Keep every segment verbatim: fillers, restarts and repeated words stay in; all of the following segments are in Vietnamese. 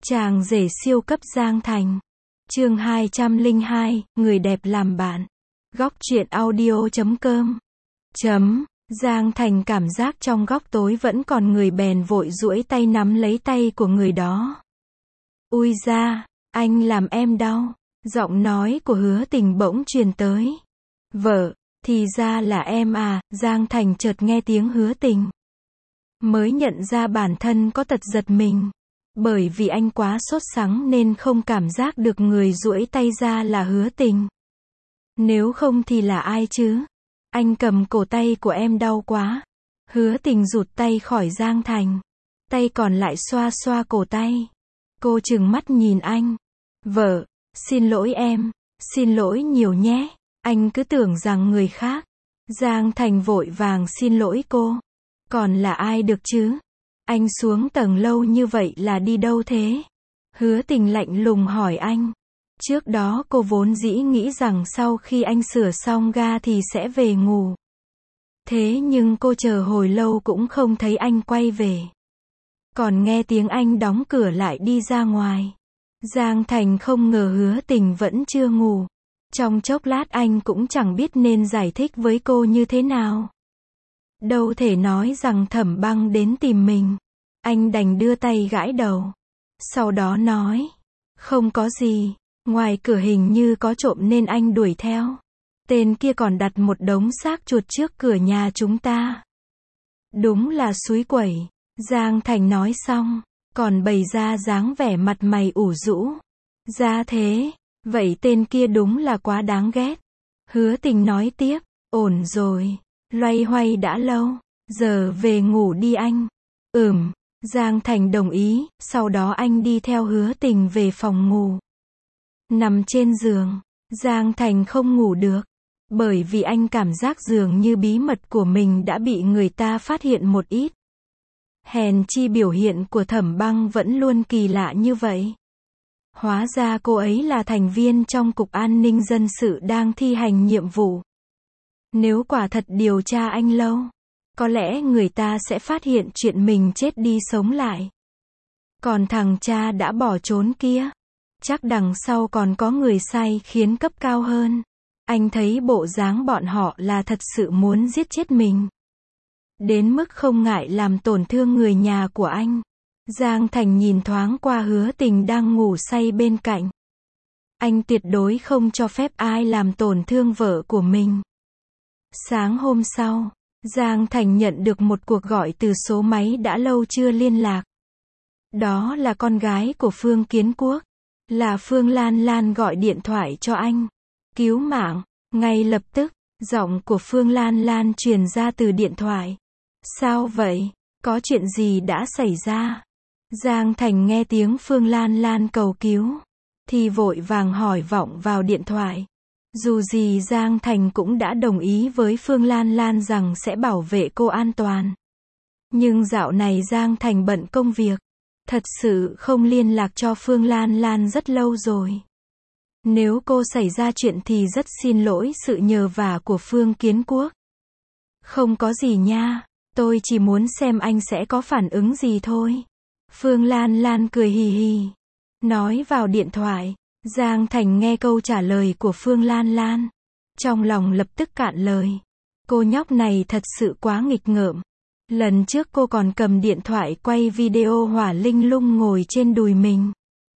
Chàng rể siêu cấp Giang Thành. Chương hai trăm lẻ hai, người đẹp làm bạn. Góc truyện audio chấm com. Chấm. Giang Thành cảm giác trong góc tối vẫn còn người bèn vội duỗi tay nắm lấy tay của người đó. Ui da, anh làm em đau. Giọng nói của Hứa Tình bỗng truyền tới. Vợ, thì ra là em à, Giang Thành chợt nghe tiếng Hứa Tình. Mới nhận ra bản thân có tật giật mình. Bởi vì anh quá sốt sắng nên không cảm giác được người duỗi tay ra là Hứa Tình. Nếu không thì là ai chứ? Anh cầm cổ tay của em đau quá. Hứa Tình rụt tay khỏi Giang Thành. Tay còn lại xoa xoa cổ tay. Cô trừng mắt nhìn anh. Vợ, xin lỗi em. Xin lỗi nhiều nhé. Anh cứ tưởng rằng người khác. Giang Thành vội vàng xin lỗi cô. Còn là ai được chứ? Anh xuống tầng lâu như vậy là đi đâu thế? Hứa Tình lạnh lùng hỏi anh. Trước đó cô vốn dĩ nghĩ rằng sau khi anh sửa xong ga thì sẽ về ngủ. Thế nhưng cô chờ hồi lâu cũng không thấy anh quay về. Còn nghe tiếng anh đóng cửa lại đi ra ngoài. Giang Thành không ngờ Hứa Tình vẫn chưa ngủ. Trong chốc lát anh cũng chẳng biết nên giải thích với cô như thế nào. Đâu thể nói rằng Thẩm Băng đến tìm mình. Anh đành đưa tay gãi đầu. Sau đó nói. Không có gì. Ngoài cửa hình như có trộm nên anh đuổi theo. Tên kia còn đặt một đống xác chuột trước cửa nhà chúng ta. Đúng là xúi quẩy. Giang Thành nói xong. Còn bày ra dáng vẻ mặt mày ủ rũ. Ra thế. Vậy tên kia đúng là quá đáng ghét. Hứa Tình nói tiếp. Ổn rồi. Loay hoay đã lâu. Giờ về ngủ đi anh. Ừm. Giang Thành đồng ý. Sau đó anh đi theo Hứa Tình về phòng ngủ. Nằm trên giường. Giang Thành không ngủ được. Bởi vì anh cảm giác dường như bí mật của mình đã bị người ta phát hiện một ít. Hèn chi biểu hiện của Thẩm Băng vẫn luôn kỳ lạ như vậy. Hóa ra cô ấy là thành viên trong Cục An ninh Dân sự đang thi hành nhiệm vụ. Nếu quả thật điều tra anh lâu, có lẽ người ta sẽ phát hiện chuyện mình chết đi sống lại. Còn thằng cha đã bỏ trốn kia, chắc đằng sau còn có người sai khiến cấp cao hơn. Anh thấy bộ dáng bọn họ là thật sự muốn giết chết mình. Đến mức không ngại làm tổn thương người nhà của anh. Giang Thành nhìn thoáng qua Hứa Tình đang ngủ say bên cạnh. Anh tuyệt đối không cho phép ai làm tổn thương vợ của mình. Sáng hôm sau, Giang Thành nhận được một cuộc gọi từ số máy đã lâu chưa liên lạc. Đó là con gái của Phương Kiến Quốc. Là Phương Lan Lan gọi điện thoại cho anh. Cứu mạng. Ngay lập tức, giọng của Phương Lan Lan truyền ra từ điện thoại. Sao vậy? Có chuyện gì đã xảy ra? Giang Thành nghe tiếng Phương Lan Lan cầu cứu. Thì vội vàng hỏi vọng vào điện thoại. Dù gì Giang Thành cũng đã đồng ý với Phương Lan Lan rằng sẽ bảo vệ cô an toàn. Nhưng dạo này Giang Thành bận công việc. Thật sự không liên lạc cho Phương Lan Lan rất lâu rồi. Nếu cô xảy ra chuyện thì rất xin lỗi sự nhờ vả của Phương Kiến Quốc. Không có gì nha, tôi chỉ muốn xem anh sẽ có phản ứng gì thôi. Phương Lan Lan cười hì hì. Nói vào điện thoại. Giang Thành nghe câu trả lời của Phương Lan Lan. Trong lòng lập tức cạn lời. Cô nhóc này thật sự quá nghịch ngợm. Lần trước cô còn cầm điện thoại quay video Hỏa Linh Lung ngồi trên đùi mình.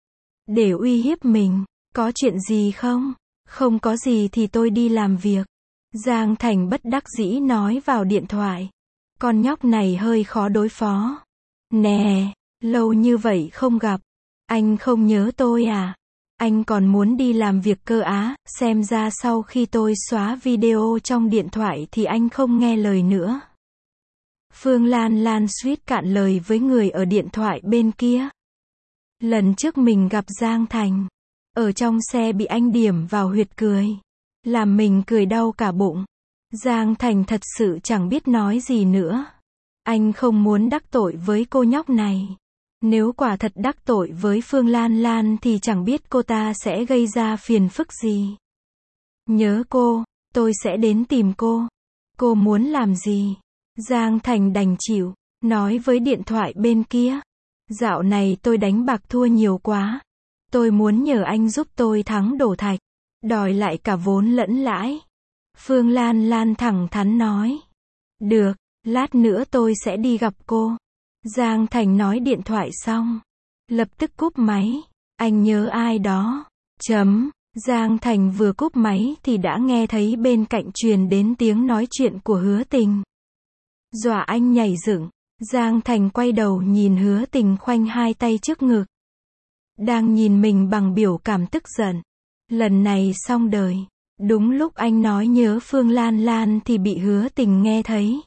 Để uy hiếp mình. Có chuyện gì không? Không có gì thì tôi đi làm việc. Giang Thành bất đắc dĩ nói vào điện thoại. Con nhóc này hơi khó đối phó. Nè, lâu như vậy không gặp. Anh không nhớ tôi à? Anh còn muốn đi làm việc cơ á, xem ra sau khi tôi xóa video trong điện thoại thì anh không nghe lời nữa. Phương Lan Lan suýt cạn lời với người ở điện thoại bên kia. Lần trước mình gặp Giang Thành, ở trong xe bị anh điểm vào huyệt cười. Làm mình cười đau cả bụng. Giang Thành thật sự chẳng biết nói gì nữa. Anh không muốn đắc tội với cô nhóc này. Nếu quả thật đắc tội với Phương Lan Lan thì chẳng biết cô ta sẽ gây ra phiền phức gì. Nhớ cô, tôi sẽ đến tìm cô. Cô muốn làm gì? Giang Thành đành chịu, nói với điện thoại bên kia. Dạo này tôi đánh bạc thua nhiều quá. Tôi muốn nhờ anh giúp tôi thắng đổ thạch. Đòi lại cả vốn lẫn lãi. Phương Lan Lan thẳng thắn nói. Được, lát nữa tôi sẽ đi gặp cô. Giang Thành nói điện thoại xong. Lập tức cúp máy. Anh nhớ ai đó. Chấm. Giang Thành vừa cúp máy thì đã nghe thấy bên cạnh truyền đến tiếng nói chuyện của Hứa Tình. Dọa anh nhảy dựng. Giang Thành quay đầu nhìn Hứa Tình khoanh hai tay trước ngực. Đang nhìn mình bằng biểu cảm tức giận. Lần này xong đời. Đúng lúc anh nói nhớ Phương Lan Lan thì bị Hứa Tình nghe thấy.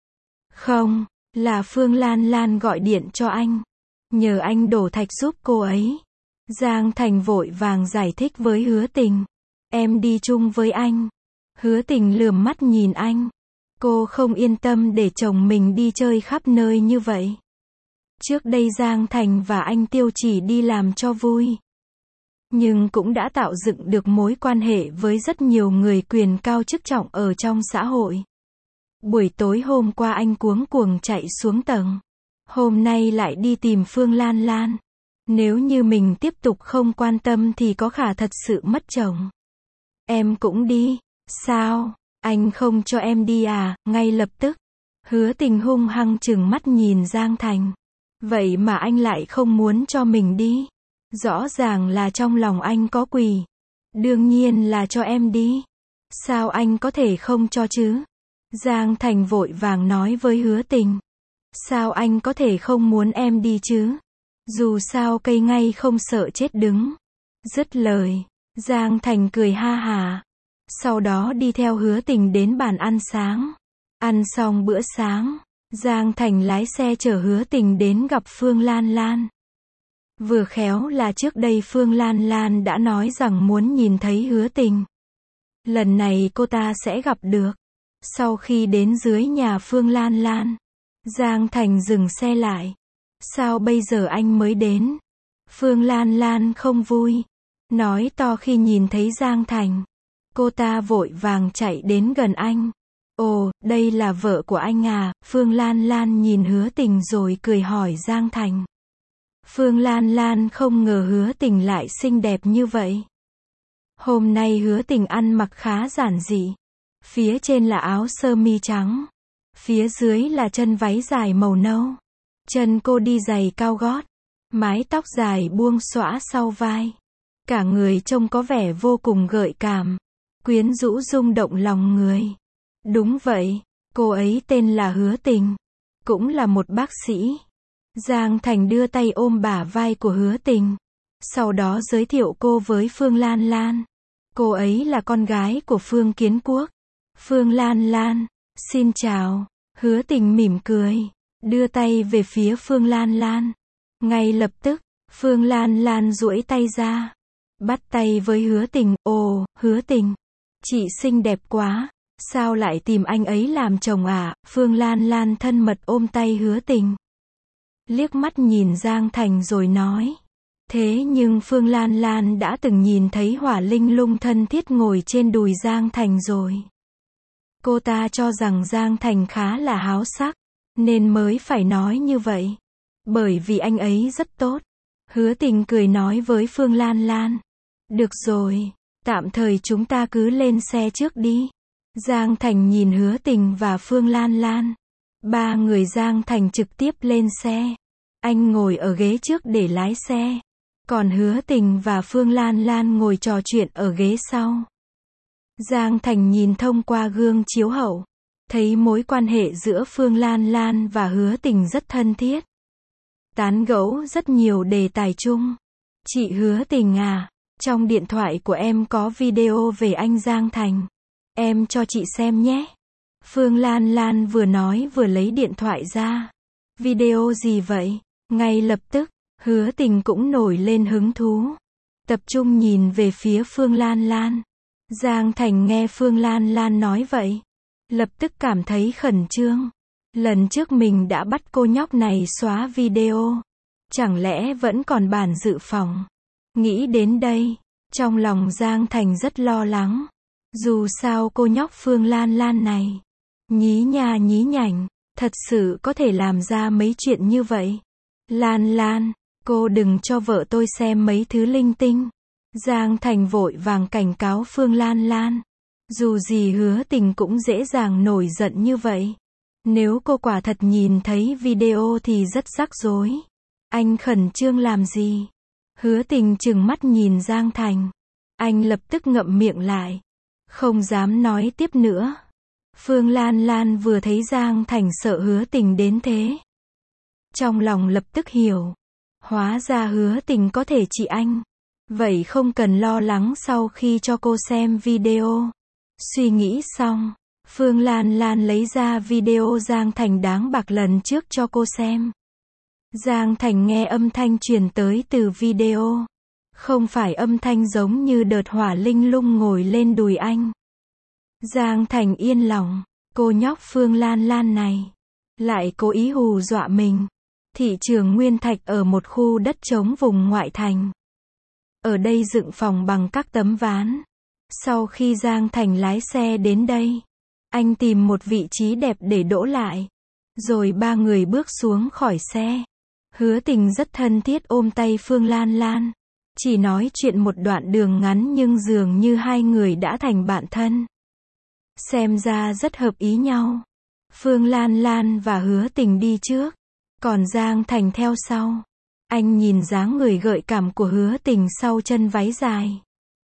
Không, là Phương Lan Lan gọi điện cho anh. Nhờ anh đổ thạch giúp cô ấy. Giang Thành vội vàng giải thích với Hứa Tình. Em đi chung với anh. Hứa Tình lườm mắt nhìn anh. Cô không yên tâm để chồng mình đi chơi khắp nơi như vậy. Trước đây Giang Thành và anh Tiêu chỉ đi làm cho vui. Nhưng cũng đã tạo dựng được mối quan hệ với rất nhiều người quyền cao chức trọng ở trong xã hội. Buổi tối hôm qua anh cuống cuồng chạy xuống tầng. Hôm nay lại đi tìm Phương Lan Lan. Nếu như mình tiếp tục không quan tâm thì có khả thật sự mất chồng. Em cũng đi. Sao? Anh không cho em đi à? Ngay lập tức. Hứa Tình hung hăng trừng mắt nhìn Giang Thành. Vậy mà anh lại không muốn cho mình đi. Rõ ràng là trong lòng anh có quỷ. Đương nhiên là cho em đi. Sao anh có thể không cho chứ? Giang Thành vội vàng nói với Hứa Tình. Sao anh có thể không muốn em đi chứ? Dù sao cây ngay không sợ chết đứng. Dứt lời, Giang Thành cười ha hà. Sau đó đi theo Hứa Tình đến bàn ăn sáng. Ăn xong bữa sáng, Giang Thành lái xe chở Hứa Tình đến gặp Phương Lan Lan. Vừa khéo là trước đây Phương Lan Lan đã nói rằng muốn nhìn thấy Hứa Tình. Lần này cô ta sẽ gặp được. Sau khi đến dưới nhà Phương Lan Lan, Giang Thành dừng xe lại. Sao bây giờ anh mới đến? Phương Lan Lan không vui. Nói to khi nhìn thấy Giang Thành. Cô ta vội vàng chạy đến gần anh. Ồ, đây là vợ của anh à? Phương Lan Lan nhìn Hứa Tình rồi cười hỏi Giang Thành. Phương Lan Lan không ngờ Hứa Tình lại xinh đẹp như vậy. Hôm nay Hứa Tình ăn mặc khá giản dị. Phía trên là áo sơ mi trắng. Phía dưới là chân váy dài màu nâu. Chân cô đi giày cao gót. Mái tóc dài buông xõa sau vai. Cả người trông có vẻ vô cùng gợi cảm. Quyến rũ rung động lòng người. Đúng vậy, cô ấy tên là Hứa Tình. Cũng là một bác sĩ. Giang Thành đưa tay ôm bả vai của Hứa Tình. Sau đó giới thiệu cô với Phương Lan Lan. Cô ấy là con gái của Phương Kiến Quốc. Phương Lan Lan, xin chào. Hứa Tình mỉm cười, đưa tay về phía Phương Lan Lan. Ngay lập tức, Phương Lan Lan duỗi tay ra. Bắt tay với Hứa Tình. Ồ, Hứa Tình. Chị xinh đẹp quá. Sao lại tìm anh ấy làm chồng à? Phương Lan Lan thân mật ôm tay Hứa Tình. Liếc mắt nhìn Giang Thành rồi nói. Thế nhưng Phương Lan Lan đã từng nhìn thấy Hỏa Linh Lung thân thiết ngồi trên đùi Giang Thành rồi. Cô ta cho rằng Giang Thành khá là háo sắc, nên mới phải nói như vậy. Bởi vì anh ấy rất tốt. Hứa Tình cười nói với Phương Lan Lan. Được rồi, tạm thời chúng ta cứ lên xe trước đi. Giang Thành nhìn Hứa Tình và Phương Lan Lan. Ba người Giang Thành trực tiếp lên xe. Anh ngồi ở ghế trước để lái xe. Còn Hứa Tình và Phương Lan Lan ngồi trò chuyện ở ghế sau. Giang Thành nhìn thông qua gương chiếu hậu. Thấy mối quan hệ giữa Phương Lan Lan và Hứa Tình rất thân thiết. Tán gẫu rất nhiều đề tài chung. Chị Hứa Tình à, trong điện thoại của em có video về anh Giang Thành. Em cho chị xem nhé. Phương Lan Lan vừa nói vừa lấy điện thoại ra. Video gì vậy? Ngay lập tức, Hứa Tình cũng nổi lên hứng thú. Tập trung nhìn về phía Phương Lan Lan. Giang Thành nghe Phương Lan Lan nói vậy. Lập tức cảm thấy khẩn trương. Lần trước mình đã bắt cô nhóc này xóa video. Chẳng lẽ vẫn còn bản dự phòng? Nghĩ đến đây, trong lòng Giang Thành rất lo lắng. Dù sao cô nhóc Phương Lan Lan này, nhí nha nhí nhảnh, thật sự có thể làm ra mấy chuyện như vậy. Lan Lan, cô đừng cho vợ tôi xem mấy thứ linh tinh. Giang Thành vội vàng cảnh cáo Phương Lan Lan. Dù gì Hứa Tình cũng dễ dàng nổi giận như vậy. Nếu cô quả thật nhìn thấy video thì rất rắc rối. Anh khẩn trương làm gì? Hứa Tình trừng mắt nhìn Giang Thành. Anh lập tức ngậm miệng lại. Không dám nói tiếp nữa. Phương Lan Lan vừa thấy Giang Thành sợ Hứa Tình đến thế. Trong lòng lập tức hiểu. Hóa ra Hứa Tình có thể trị anh. Vậy không cần lo lắng sau khi cho cô xem video. Suy nghĩ xong, Phương Lan Lan lấy ra video Giang Thành đáng bạc lần trước cho cô xem. Giang Thành nghe âm thanh truyền tới từ video. Không phải âm thanh giống như đợt hỏa linh lung ngồi lên đùi anh. Giang Thành yên lòng, cô nhóc Phương Lan Lan này lại cố ý hù dọa mình. Thị trường Nguyên Thạch ở một khu đất trống vùng ngoại thành. Ở đây dựng phòng bằng các tấm ván. Sau khi Giang Thành lái xe đến đây, anh tìm một vị trí đẹp để đỗ lại. Rồi ba người bước xuống khỏi xe. Hứa Tình rất thân thiết ôm tay Phương Lan Lan. Chỉ nói chuyện một đoạn đường ngắn nhưng dường như hai người đã thành bạn thân. Xem ra rất hợp ý nhau. Phương Lan Lan và Hứa Tình đi trước. Còn Giang Thành theo sau. Anh nhìn dáng người gợi cảm của Hứa Tình sau chân váy dài.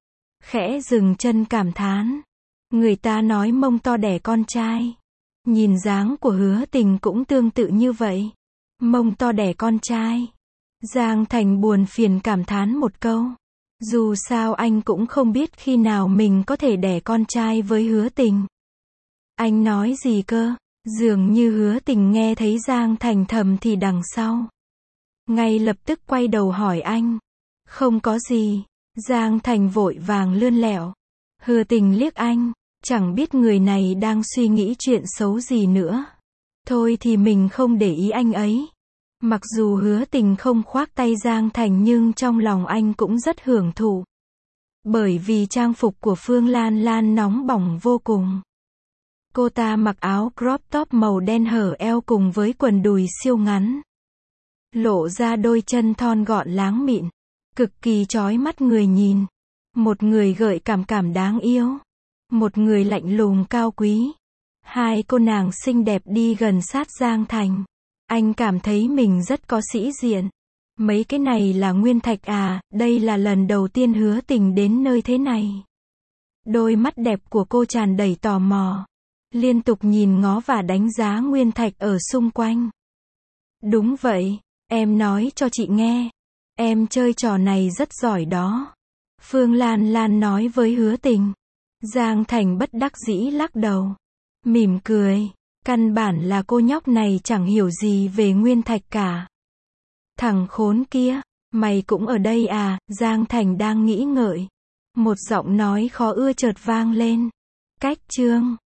Khẽ dừng chân cảm thán. Người ta nói mông to đẻ con trai. Nhìn dáng của Hứa Tình cũng tương tự như vậy. Mông to đẻ con trai. Giang Thành buồn phiền cảm thán một câu. Dù sao anh cũng không biết khi nào mình có thể đẻ con trai với Hứa Tình. Anh nói gì cơ? Dường như Hứa Tình nghe thấy Giang Thành thầm thì đằng sau. Ngay lập tức quay đầu hỏi anh. Không có gì. Giang Thành vội vàng lươn lẹo. Hứa Tình liếc anh. Chẳng biết người này đang suy nghĩ chuyện xấu gì nữa. Thôi thì mình không để ý anh ấy. Mặc dù Hứa Tình không khoác tay Giang Thành nhưng trong lòng anh cũng rất hưởng thụ. Bởi vì trang phục của Phương Lan Lan nóng bỏng vô cùng. Cô ta mặc áo crop top màu đen hở eo cùng với quần đùi siêu ngắn. Lộ ra đôi chân thon gọn láng mịn. Cực kỳ chói mắt người nhìn. Một người gợi cảm cảm đáng yêu. Một người lạnh lùng cao quý. Hai cô nàng xinh đẹp đi gần sát Giang Thành. Anh cảm thấy mình rất có sĩ diện. Mấy cái này là nguyên thạch à, đây là lần đầu tiên Hứa Tình đến nơi thế này. Đôi mắt đẹp của cô tràn đầy tò mò. Liên tục nhìn ngó và đánh giá nguyên thạch ở xung quanh. Đúng vậy, em nói cho chị nghe. Em chơi trò này rất giỏi đó. Phương Lan Lan nói với Hứa Tình. Giang Thành bất đắc dĩ lắc đầu. Mỉm cười. Căn bản là cô nhóc này chẳng hiểu gì về nguyên thạch cả. Thằng khốn kia, mày cũng ở đây à? Giang Thành đang nghĩ ngợi. Một giọng nói khó ưa chợt vang lên. Cách chương